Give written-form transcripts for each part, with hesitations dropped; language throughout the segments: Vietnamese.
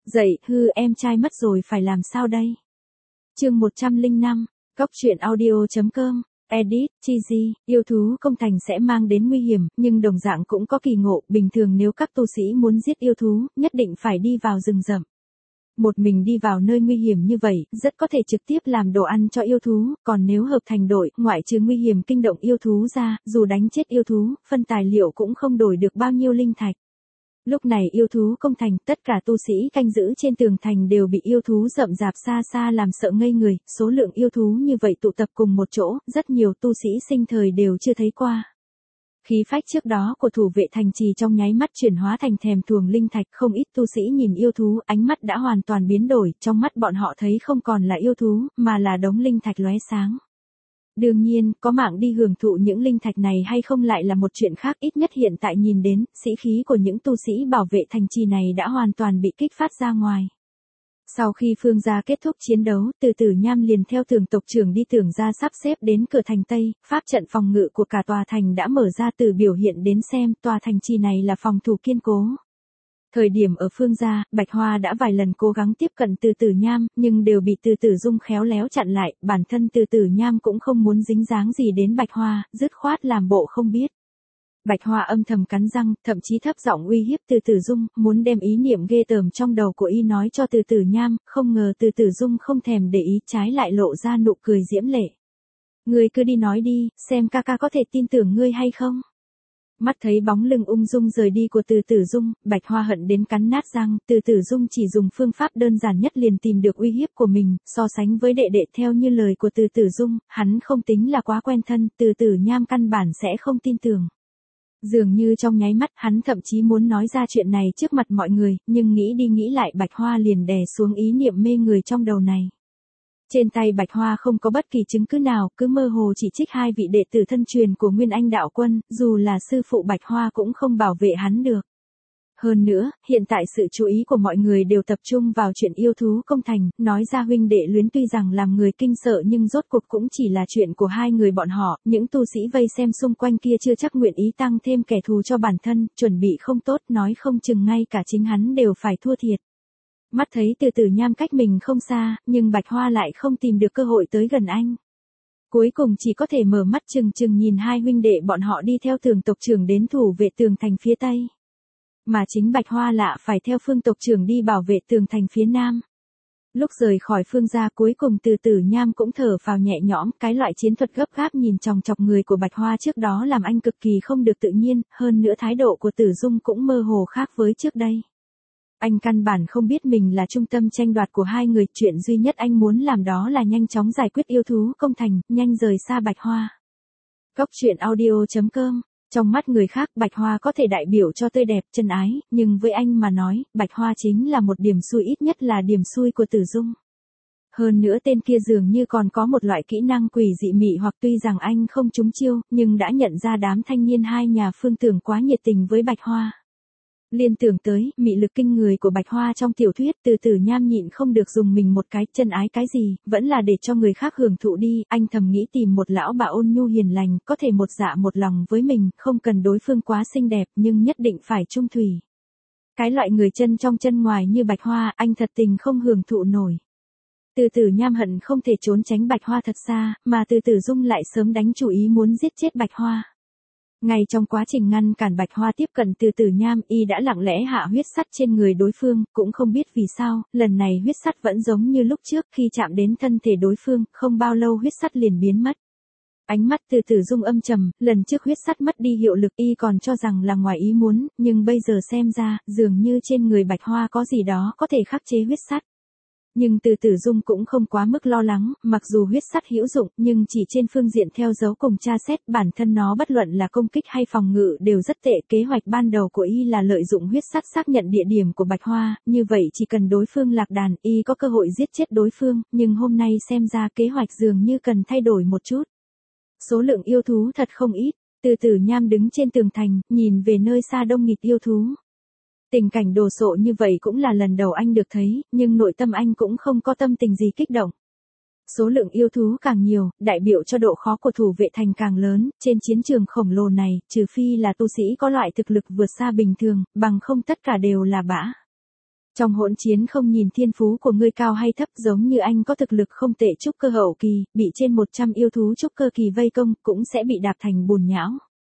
Dậy, em trai mất rồi phải làm sao đây? Chương 105, Cóc truyện audio.com, edit, cheesy, yêu thú công thành sẽ mang đến nguy hiểm, nhưng đồng dạng cũng có kỳ ngộ, bình thường nếu các tu sĩ muốn giết yêu thú, nhất định phải đi vào rừng rậm. Một mình đi vào nơi nguy hiểm như vậy, rất có thể trực tiếp làm đồ ăn cho yêu thú, còn nếu hợp thành đội, ngoại trừ nguy hiểm kinh động yêu thú ra, dù đánh chết yêu thú, phân tài liệu cũng không đổi được bao nhiêu linh thạch. Lúc này yêu thú công thành, tất cả tu sĩ canh giữ trên tường thành đều bị yêu thú rậm rạp xa xa làm sợ ngây người, số lượng yêu thú như vậy tụ tập cùng một chỗ, rất nhiều tu sĩ sinh thời đều chưa thấy qua. Khí phách trước đó của thủ vệ thành trì trong nháy mắt chuyển hóa thành thèm thuồng linh thạch, không ít tu sĩ nhìn yêu thú, ánh mắt đã hoàn toàn biến đổi, trong mắt bọn họ thấy không còn là yêu thú, mà là đống linh thạch lóe sáng. Đương nhiên, có mạng đi hưởng thụ những linh thạch này hay không lại là một chuyện khác, ít nhất hiện tại nhìn đến, sĩ khí của những tu sĩ bảo vệ thành trì này đã hoàn toàn bị kích phát ra ngoài. Sau khi Phương gia kết thúc chiến đấu, Từ Tử Nham liền theo Tưởng tộc trưởng đi Tưởng gia sắp xếp đến cửa thành Tây, pháp trận phòng ngự của cả tòa thành đã mở ra, từ biểu hiện đến xem, tòa thành trì này là phòng thủ kiên cố. Thời điểm ở Phương gia, Bạch Hoa đã vài lần cố gắng tiếp cận Từ Tử Nham, nhưng đều bị Từ Tử Dung khéo léo chặn lại, bản thân Từ Tử Nham cũng không muốn dính dáng gì đến Bạch Hoa, dứt khoát làm bộ không biết. Bạch Hoa âm thầm cắn răng, thậm chí thấp giọng uy hiếp Từ Tử Dung, muốn đem ý niệm ghê tởm trong đầu của y nói cho Từ Tử Nham, không ngờ Từ Tử Dung không thèm để ý, trái lại lộ ra nụ cười diễm lệ. Ngươi cứ đi nói đi, xem ca ca có thể tin tưởng ngươi hay không? Mắt thấy bóng lưng ung dung rời đi của Từ Tử Dung, Bạch Hoa hận đến cắn nát răng, Từ Tử Dung chỉ dùng phương pháp đơn giản nhất liền tìm được uy hiếp của mình, so sánh với đệ đệ theo như lời của Từ Tử Dung, hắn không tính là quá quen thân, Từ Tử Nham căn bản sẽ không tin tưởng. Dường như trong nháy mắt hắn thậm chí muốn nói ra chuyện này trước mặt mọi người, nhưng nghĩ đi nghĩ lại Bạch Hoa liền đè xuống ý niệm mê người trong đầu này. Trên tay Bạch Hoa không có bất kỳ chứng cứ nào, cứ mơ hồ chỉ trích hai vị đệ tử thân truyền của Nguyên Anh đạo quân, dù là sư phụ Bạch Hoa cũng không bảo vệ hắn được. Hơn nữa, hiện tại sự chú ý của mọi người đều tập trung vào chuyện yêu thú công thành, nói ra huynh đệ luyến tuy rằng làm người kinh sợ nhưng rốt cuộc cũng chỉ là chuyện của hai người bọn họ, những tu sĩ vây xem xung quanh kia chưa chắc nguyện ý tăng thêm kẻ thù cho bản thân, chuẩn bị không tốt, nói không chừng ngay cả chính hắn đều phải thua thiệt. Mắt thấy Từ Tử Nham cách mình không xa, nhưng Bạch Hoa lại không tìm được cơ hội tới gần anh. Cuối cùng chỉ có thể mở mắt chừng chừng nhìn hai huynh đệ bọn họ đi theo Tưởng tộc trưởng đến thủ vệ tường thành phía Tây. Mà chính Bạch Hoa lạ phải theo Phương tộc trưởng đi bảo vệ tường thành phía Nam. Lúc rời khỏi Phương gia cuối cùng Từ Tử Nham cũng thở phào nhẹ nhõm, cái loại chiến thuật gấp gáp nhìn chòng chọc người của Bạch Hoa trước đó làm anh cực kỳ không được tự nhiên, hơn nữa thái độ của Tử Dung cũng mơ hồ khác với trước đây. Anh căn bản không biết mình là trung tâm tranh đoạt của hai người, chuyện duy nhất anh muốn làm đó là nhanh chóng giải quyết yêu thú công thành, nhanh rời xa Bạch Hoa. Cóc truyện audio.com. Trong mắt người khác Bạch Hoa có thể đại biểu cho tươi đẹp, chân ái, nhưng với anh mà nói, Bạch Hoa chính là một điểm xui, ít nhất là điểm xui của Tử Dung. Hơn nữa tên kia dường như còn có một loại kỹ năng quỷ dị mị hoặc, tuy rằng anh không trúng chiêu, nhưng đã nhận ra đám thanh niên hai nhà Phương Tưởng quá nhiệt tình với Bạch Hoa. Liên tưởng tới, mị lực kinh người của Bạch Hoa trong tiểu thuyết, Từ Tử Nham nhịn không được dùng mình một cái, chân ái cái gì, vẫn là để cho người khác hưởng thụ đi, anh thầm nghĩ tìm một lão bà ôn nhu hiền lành, có thể một dạ một lòng với mình, không cần đối phương quá xinh đẹp, nhưng nhất định phải trung thủy. Cái loại người chân trong chân ngoài như Bạch Hoa, anh thật tình không hưởng thụ nổi. Từ Tử Nham hận không thể trốn tránh Bạch Hoa thật xa, mà Từ Tử Dung lại sớm đánh chủ ý muốn giết chết Bạch Hoa. Ngay trong quá trình ngăn cản Bạch Hoa tiếp cận Từ Tử Nham, y đã lặng lẽ hạ huyết sắt trên người đối phương, cũng không biết vì sao, lần này huyết sắt vẫn giống như lúc trước, khi chạm đến thân thể đối phương, không bao lâu huyết sắt liền biến mất. Ánh mắt Từ Tử Dung âm trầm, lần trước huyết sắt mất đi hiệu lực y còn cho rằng là ngoài ý muốn, nhưng bây giờ xem ra, dường như trên người Bạch Hoa có gì đó có thể khắc chế huyết sắt. Nhưng Từ Tử Dung cũng không quá mức lo lắng, mặc dù huyết sắt hữu dụng, nhưng chỉ trên phương diện theo dấu cùng tra xét, bản thân nó bất luận là công kích hay phòng ngự đều rất tệ. Kế hoạch ban đầu của y là lợi dụng huyết sắt xác nhận địa điểm của Bạch Hoa, như vậy chỉ cần đối phương lạc đàn, y có cơ hội giết chết đối phương, nhưng hôm nay xem ra kế hoạch dường như cần thay đổi một chút. Số lượng yêu thú thật không ít, Từ Tử Nham đứng trên tường thành, nhìn về nơi xa đông nghịt yêu thú. Tình cảnh đồ sộ như vậy cũng là lần đầu anh được thấy, nhưng nội tâm anh cũng không có tâm tình gì kích động. Số lượng yêu thú càng nhiều, đại biểu cho độ khó của thủ vệ thành càng lớn, trên chiến trường khổng lồ này, trừ phi là tu sĩ có loại thực lực vượt xa bình thường, bằng không tất cả đều là bã. Trong hỗn chiến không nhìn thiên phú của ngươi cao hay thấp, giống như anh có thực lực không tệ trúc cơ hậu kỳ, bị trên 100 yêu thú trúc cơ kỳ vây công, cũng sẽ bị đạp thành bùn nhão.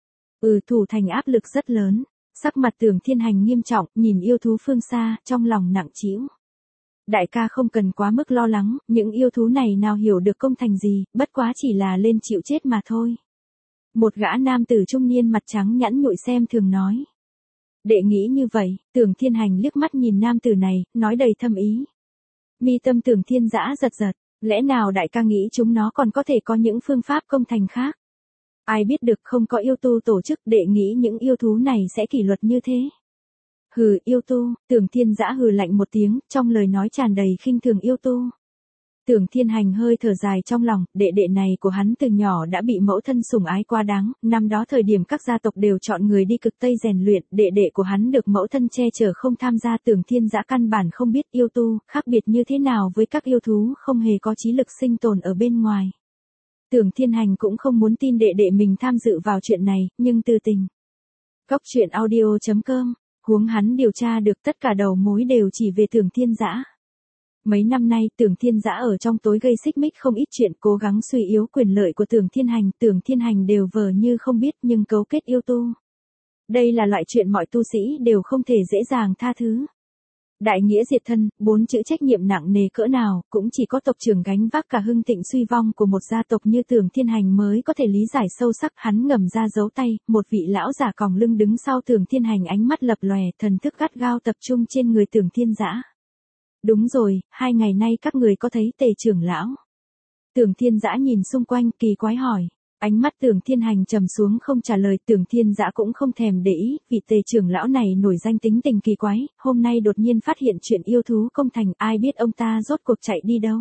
Thủ thành áp lực rất lớn. Sắc mặt Tưởng Thiên Hành nghiêm trọng, nhìn yêu thú phương xa, trong lòng nặng trĩu. Đại ca không cần quá mức lo lắng, những yêu thú này nào hiểu được công thành gì, bất quá chỉ là lên chịu chết mà thôi. Một gã nam tử trung niên mặt trắng nhẵn nhụi xem thường nói. Đệ nghĩ như vậy, Tưởng Thiên Hành liếc mắt nhìn nam tử này, nói đầy thâm ý. Mi tâm Tưởng Thiên Dã giật giật, lẽ nào đại ca nghĩ chúng nó còn có thể có những phương pháp công thành khác? Ai biết được, không có yêu tu tổ chức, đệ nghĩ những yêu thú này sẽ kỷ luật như thế. Hừ, yêu tu, Tưởng Thiên Dã hừ lạnh một tiếng, trong lời nói tràn đầy khinh thường yêu tu. Tưởng Thiên Hành hơi thở dài trong lòng, đệ đệ này của hắn từ nhỏ đã bị mẫu thân sủng ái quá đáng, năm đó thời điểm các gia tộc đều chọn người đi cực Tây rèn luyện, đệ đệ của hắn được mẫu thân che chở không tham gia. Tưởng Thiên Dã căn bản không biết yêu tu, khác biệt như thế nào với các yêu thú không hề có trí lực sinh tồn ở bên ngoài. Tưởng Thiên Hành cũng không muốn tin đệ đệ mình tham dự vào chuyện này, nhưng từ tình. Góc truyện audio.com, huống hắn điều tra được tất cả đầu mối đều chỉ về Tưởng Thiên Dã. Mấy năm nay Tưởng Thiên Dã ở trong tối gây xích mích không ít chuyện, cố gắng suy yếu quyền lợi của Tưởng Thiên Hành đều vờ như không biết nhưng cấu kết yêu tu. Đây là loại chuyện mọi tu sĩ đều không thể dễ dàng tha thứ. Đại nghĩa diệt thân, 4 chữ trách nhiệm nặng nề cỡ nào, cũng chỉ có tộc trưởng gánh vác cả hưng thịnh suy vong của một gia tộc như Tưởng Thiên Hành mới có thể lý giải sâu sắc. Hắn ngầm ra giấu tay, một vị lão giả còng lưng đứng sau Tưởng Thiên Hành, ánh mắt lập lòe, thần thức gắt gao tập trung trên người Tưởng Thiên Dã. Đúng rồi, 2 ngày nay các người có thấy Tề trưởng lão? Tưởng Thiên Dã nhìn xung quanh, kỳ quái hỏi. Ánh mắt Tưởng Thiên Hành trầm xuống không trả lời. Tưởng Thiên Dã cũng không thèm để ý, vị Tề trưởng lão này nổi danh tính tình kỳ quái, hôm nay đột nhiên phát hiện chuyện yêu thú công thành, ai biết ông ta rốt cuộc chạy đi đâu.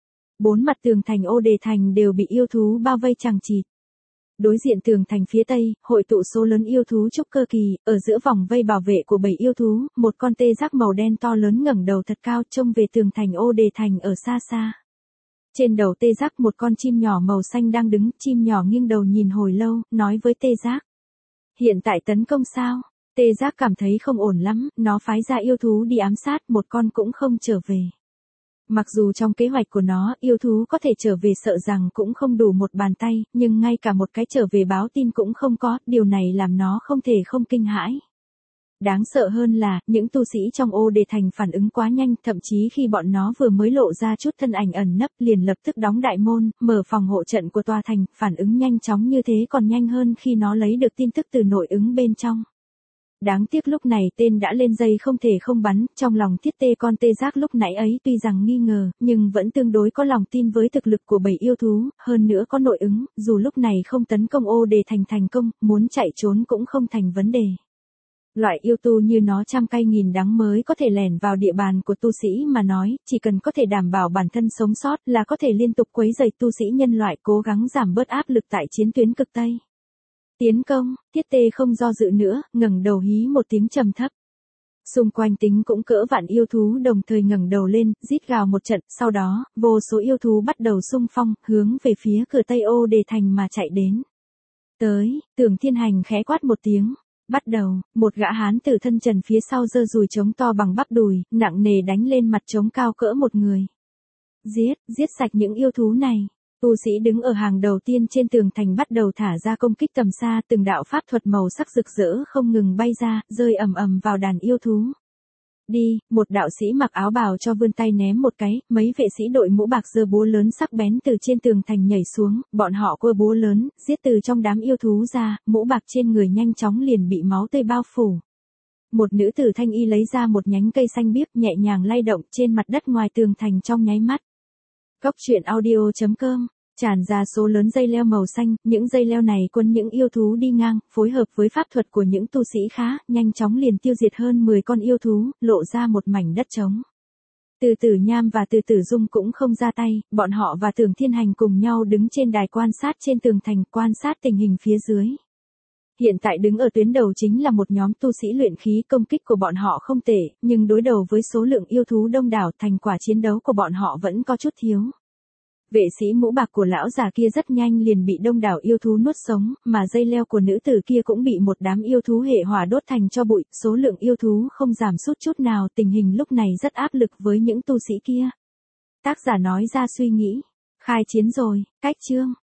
4 mặt tường thành Ô Đề Thành đều bị yêu thú bao vây chằng chịt. Đối diện tường thành phía tây, hội tụ số lớn yêu thú trúc cơ kỳ, ở giữa vòng vây bảo vệ của 7 yêu thú, một con tê giác màu đen to lớn ngẩng đầu thật cao trông về tường thành Ô Đề Thành ở xa xa. Trên đầu tê giác một con chim nhỏ màu xanh đang đứng, chim nhỏ nghiêng đầu nhìn hồi lâu, nói với tê giác. Hiện tại tấn công sao? Tê giác cảm thấy không ổn lắm, nó phái ra yêu thú đi ám sát, một con cũng không trở về. Mặc dù trong kế hoạch của nó, yêu thú có thể trở về sợ rằng cũng không đủ một bàn tay, nhưng ngay cả một cái trở về báo tin cũng không có, điều này làm nó không thể không kinh hãi. Đáng sợ hơn là, những tu sĩ trong Ô Đề Thành phản ứng quá nhanh, thậm chí khi bọn nó vừa mới lộ ra chút thân ảnh ẩn nấp liền lập tức đóng đại môn, mở phòng hộ trận của tòa thành, phản ứng nhanh chóng như thế còn nhanh hơn khi nó lấy được tin tức từ nội ứng bên trong. Đáng tiếc lúc này tên đã lên dây không thể không bắn, trong lòng thiết tê con tê giác lúc nãy ấy tuy rằng nghi ngờ, nhưng vẫn tương đối có lòng tin với thực lực của 7 yêu thú, hơn nữa có nội ứng, dù lúc này không tấn công Ô Đề Thành thành công, muốn chạy trốn cũng không thành vấn đề. Loại yêu tu như nó trăm cay nghìn đắng mới có thể lẻn vào địa bàn của tu sĩ mà nói, chỉ cần có thể đảm bảo bản thân sống sót là có thể liên tục quấy rầy tu sĩ nhân loại, cố gắng giảm bớt áp lực tại chiến tuyến cực Tây. Tiến công, thiết tê không do dự nữa, ngẩng đầu hí một tiếng trầm thấp. Xung quanh tính cũng cỡ vạn yêu thú đồng thời ngẩng đầu lên, rít gào một trận, sau đó, vô số yêu thú bắt đầu xung phong, hướng về phía cửa Tây Ô Đề Thành mà chạy đến. Tới, Tưởng Thiên Hành khẽ quát một tiếng. Bắt đầu, một gã hán tử thân trần phía sau giơ dùi trống to bằng bắp đùi, nặng nề đánh lên mặt trống cao cỡ một người. Giết sạch những yêu thú này. Tu sĩ đứng ở hàng đầu tiên trên tường thành bắt đầu thả ra công kích tầm xa, từng đạo pháp thuật màu sắc rực rỡ không ngừng bay ra, rơi ầm ầm vào đàn yêu thú. Đi, một đạo sĩ mặc áo bào cho vươn tay ném một cái, mấy vệ sĩ đội mũ bạc giơ búa lớn sắc bén từ trên tường thành nhảy xuống, bọn họ quơ búa lớn, giết từ trong đám yêu thú ra, mũ bạc trên người nhanh chóng liền bị máu tươi bao phủ. Một nữ tử thanh y lấy ra một nhánh cây xanh biếc nhẹ nhàng lay động trên mặt đất ngoài tường thành trong nháy mắt. Góc truyện audio.com, tràn ra số lớn dây leo màu xanh, những dây leo này quấn những yêu thú đi ngang, phối hợp với pháp thuật của những tu sĩ khá, nhanh chóng liền tiêu diệt hơn 10 con yêu thú, lộ ra một mảnh đất trống. Từ Tử Nham và Từ Tử Dung cũng không ra tay, bọn họ và Tưởng Thiên Hành cùng nhau đứng trên đài quan sát trên tường thành, quan sát tình hình phía dưới. Hiện tại đứng ở tuyến đầu chính là một nhóm tu sĩ luyện khí, công kích của bọn họ không tệ, nhưng đối đầu với số lượng yêu thú đông đảo, thành quả chiến đấu của bọn họ vẫn có chút thiếu. Vệ sĩ mũ bạc của lão già kia rất nhanh liền bị đông đảo yêu thú nuốt sống, mà dây leo của nữ tử kia cũng bị một đám yêu thú hệ hỏa đốt thành tro bụi, số lượng yêu thú không giảm sút chút nào, tình hình lúc này rất áp lực với những tu sĩ kia. Tác giả nói ra suy nghĩ, khai chiến rồi, cách chương.